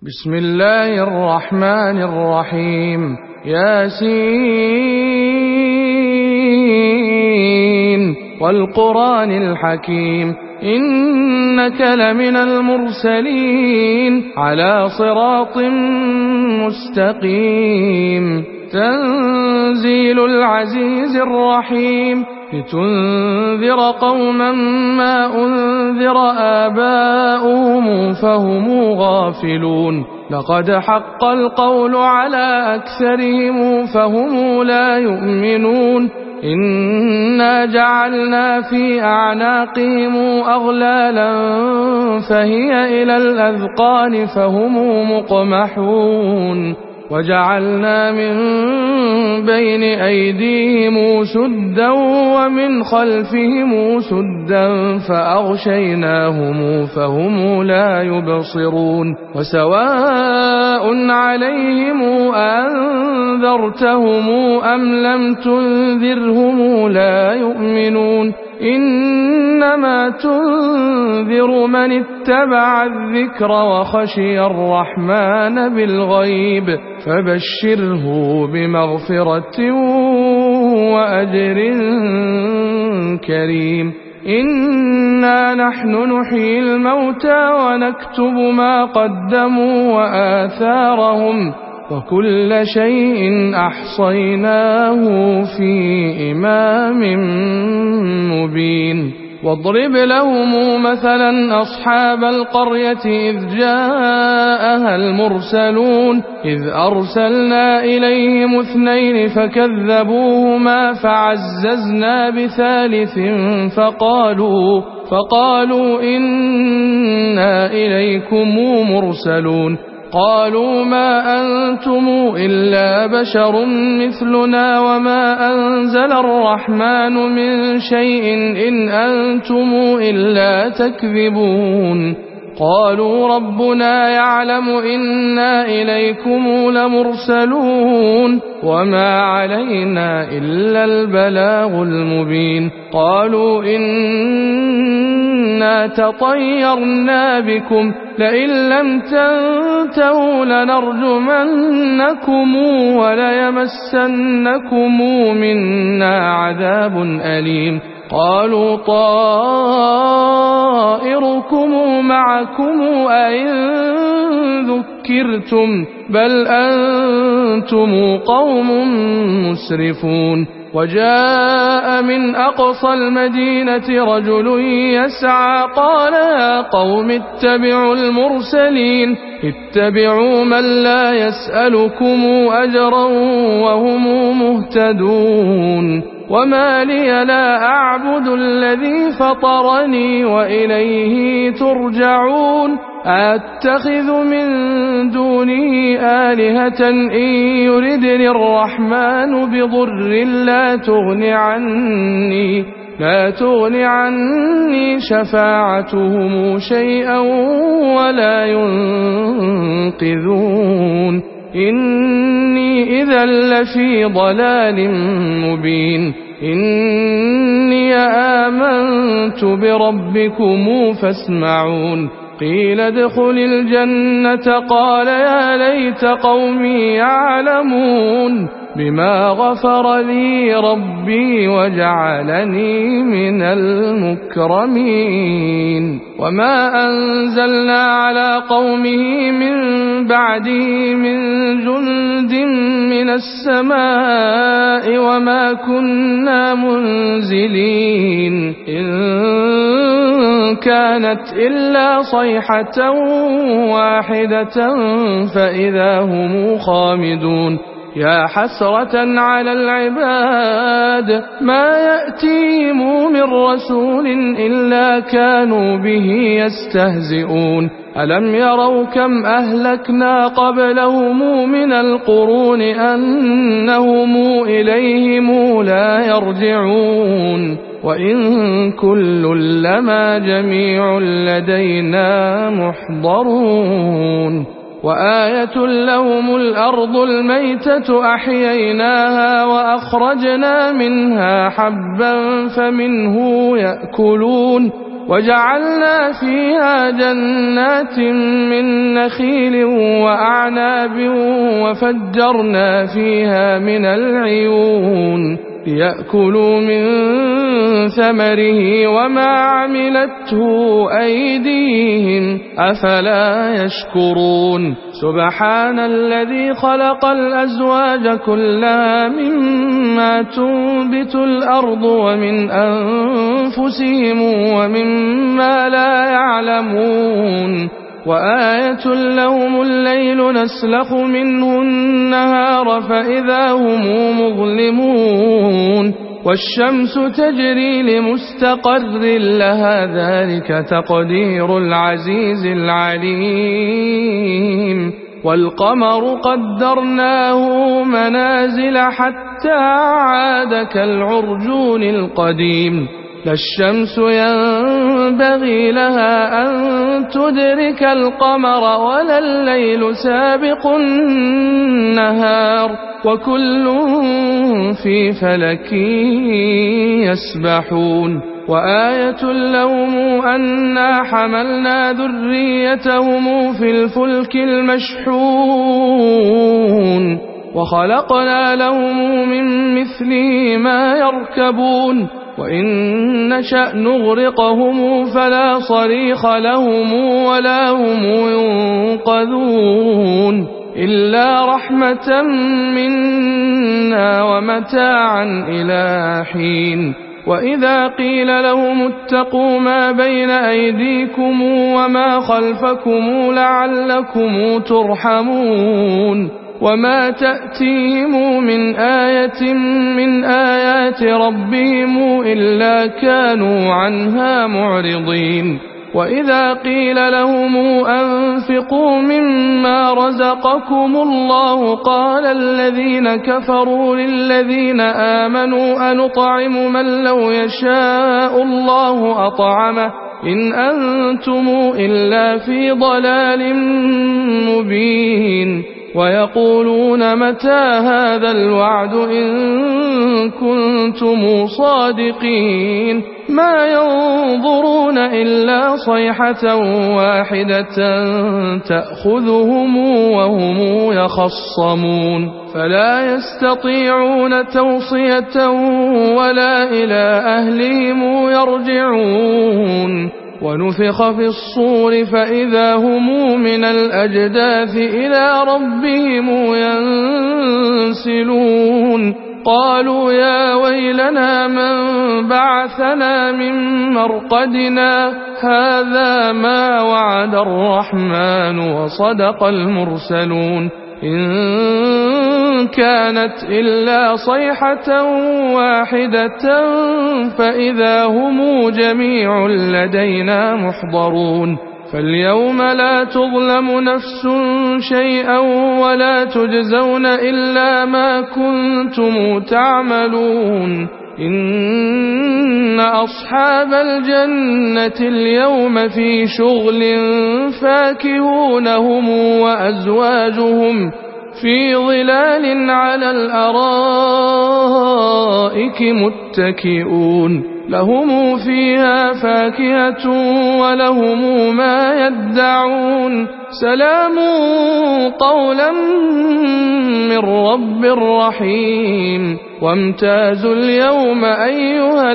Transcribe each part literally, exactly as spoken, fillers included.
بسم الله الرحمن الرحيم. ياسين والقرآن الحكيم إنك لمن المرسلين على صراط مستقيم. تنزيل العزيز الرحيم لتنذر قوما ما أنذر آباؤهم فهم غافلون. لقد حق القول على أكثرهم فهم لا يؤمنون. إنا جعلنا في أعناقهم أغلالا فهي إلى الأذقان فهم مقمحون. وجعلنا من بين أيديهم سدا ومن خلفهم سدا فأغشيناهم فهم لا يبصرون. وسواء عليهم أنذرتهم أم لم تنذرهم لا يؤمنون. إنما تنذر من اتبع الذكر وخشي الرحمن بالغيب فبشره بمغفرة وأجر كريم. إنا نحن نحيي الموتى ونكتب ما قدموا وآثارهم وكل شيء أحصيناه في إمام مبين. واضرب لهم مثلا أصحاب القرية إذ جاءها المرسلون إذ أرسلنا إليهم اثنين فكذبوهما فعززنا بثالث فقالوا فقالوا إنا إليكم مرسلون. قالوا ما أنتم إلا بشر مثلنا وما أنزل الرحمن من شيء إن أنتم إلا تكذبون. قالوا ربنا يعلم إنا إليكم لمرسلون وما علينا إلا البلاغ المبين. قالوا إنا تطيرنا بكم لئن لم تنتهوا لنرجمنكم وليمسنكم منا عذاب أليم. قالوا طائركم معكم أئن ذكرتم بل أنتم قوم مسرفون. وجاء من أقصى المدينة رجل يسعى قال يا قوم اتبعوا المرسلين اتبعوا من لا يسألكم أجرا وهم مهتدون. وما لي لا أعبد الذي فطرني وإليه ترجعون. أتخذ من دونه آلهة إن يردني الرحمن بضر لا تغن عني لا تغن عني شفاعتهم شيئا ولا ينقذون. إني إذا لفي ضلال مبين. إني آمنت بربكم فاسمعون. قيل ادخل الجنة قال يا ليت قومي يعلمون بما غفر لي ربي وجعلني من المكرمين. وما أنزلنا على قومه من بعده من جند من السماء وما كنا منزلين إن كانت إلا صيحة واحدة فإذا هم خامدون. يا حسرة على العباد ما يأتيهم من رسول إلا كانوا به يستهزئون. ألم يروا كم أهلكنا قبلهم من القرون أنهم إليهم لا يرجعون. وإن كل لما جميع لدينا محضرون. وآية لهم الأرض الميتة أحييناها وأخرجنا منها حبا فمنه يأكلون وجعلنا فيها جنات من نخيل وأعناب وفجرنا فيها من العيون ليأكلوا من ثمره وما عملته أيديهم أفلا يشكرون سبحان الذي خلق الأزواج كلها مما تنبت الأرض ومن أنفسهم ومما لا يعلمون وآية لهم الليل نسلخ منه النهار فإذا هم مظلمون والشمس تجري لمستقر لها ذلك تقدير العزيز العليم والقمر قدرناه منازل حتى عاد كالعرجون القديم لا الشمس ينبغي لها أن تدرك القمر ولا الليل سابق النهار وكل في فلك يسبحون وآية لهم أنا حملنا ذريتهم في الفلك المشحون وخلقنا لهم من مثله ما يركبون وإن نشأ نغرقهم فلا صريخ لهم ولا هم ينقذون إلا رحمة منا ومتاعا إلى حين وإذا قيل لهم اتقوا ما بين أيديكم وما خلفكم لعلكم ترحمون وما تأتيهم من آية من آيات ربهم إلا كانوا عنها معرضين وإذا قيل لهم أنفقوا مما رزقكم الله قال الذين كفروا للذين آمنوا أنطعم من لو يشاء الله أطعمه إن أنتم إلا في ضلال مبين ويقولون متى هذا الوعد إن كنتم صادقين ما ينظرون إلا صيحة واحدة تأخذهم وهم يخصمون فلا يستطيعون توصية ولا إلى أهلهم يرجعون ونفخ في الصور فإذا هم من الأجداث إلى ربهم ينسلون قالوا يا ويلنا من بعثنا من مرقدنا هذا ما وعد الرحمن وصدق المرسلون إن كانت إلا صيحة واحدة فإذا هم جميع لدينا محضرون فاليوم لا تظلم نفس شيئا ولا تجزون إلا ما كنتم تعملون إن أصحاب الجنة اليوم في شغل فاكهون هم وأزواجهم في ظلال على الأرائك متكئون لهم فيها فاكهة ولهم ما يدعون سلام قولا من رب رحيم وامتازوا اليوم أيها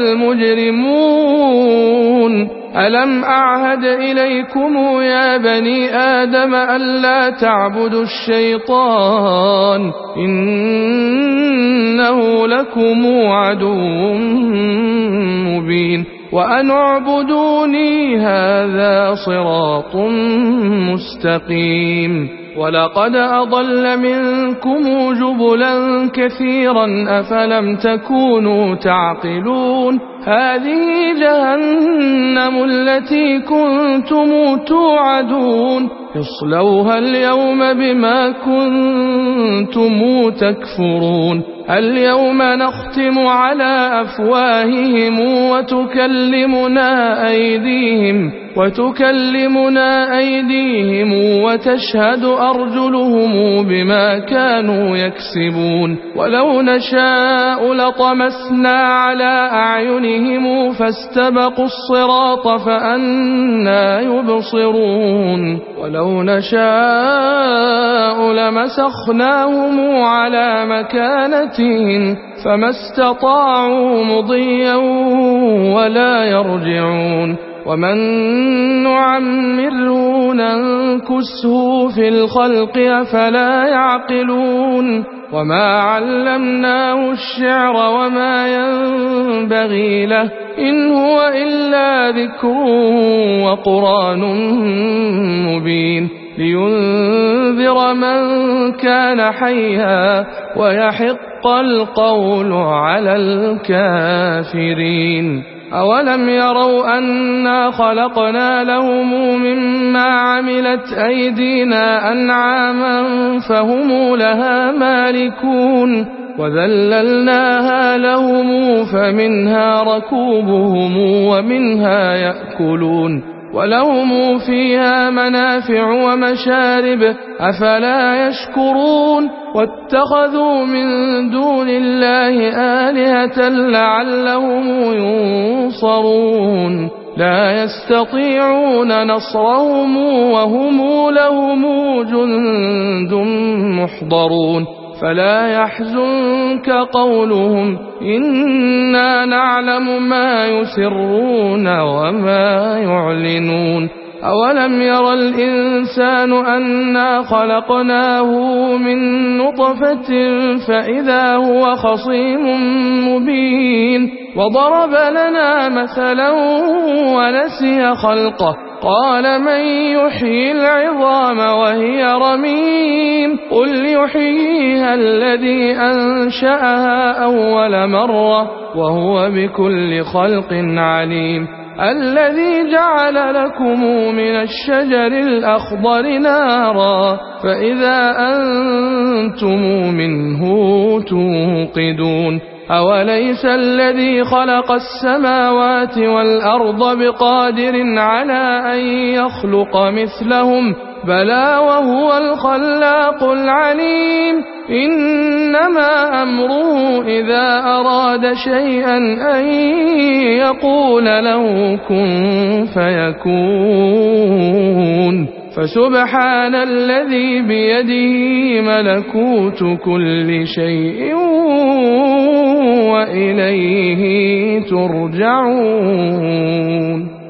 المجرمون ألم أعهد إليكم يا بني آدم ألا تعبدوا الشيطان إنه لكم عدو مبين وأن اعبدوني هذا صراط مستقيم ولقد أضل منكم جبلا كثيرا أفلم تكونوا تعقلون هذه جهنم التي كنتم توعدون اصلوها اليوم بما كنتم تكفرون اليوم نختم على أفواههم وتكلمنا أيديهم وتكلمنا أيديهم وتشهد أرجلهم بما كانوا يكسبون ولو نشاء لطمسنا على أعينهم فاستبقوا الصراط فأنى يبصرون ولو نشاء لمسخناهم على مكانتهم فما استطاعوا مضيا ولا يرجعون ومن نعمره ننكسه في الخلق أفلا يعقلون وما علمناه الشعر وما ينبغي له إن هو إلا ذكر وقرآن مبين لينذر من كان حيا ويحق القول على الكافرين أولم يروا أنا خلقنا لهم مما عملت أيدينا أنعاما فهم لها مالكون وذللناها لهم فمنها ركوبهم ومنها يأكلون ولهم فيها منافع ومشارب أفلا يشكرون واتخذوا من دون الله آلهة لعلهم ينصرون لا يستطيعون نصرهم وهم لهم جند محضرون فلا يحزنك قولهم إنا نعلم ما يسرون وما يعلنون أولم ير الإنسان أنا خلقناه من نطفة فإذا هو خصيم مبين وضرب لنا مثلا ونسي خلقه قال من يحيي العظام وهي رميم قل يحييها الذي أنشأها أول مرة وهو بكل خلق عليم الذي جعل لكم من الشجر الأخضر نارا فإذا أنتم منه توقدون أوليس الذي خلق السماوات والأرض بقادر على أن يخلق مثلهم بلى وهو الخلاق العليم إنما أمره إذا أراد شيئا أن يقول له كن فيكون فسبحان الذي بيده ملكوت كل شيء وإليه ترجعون.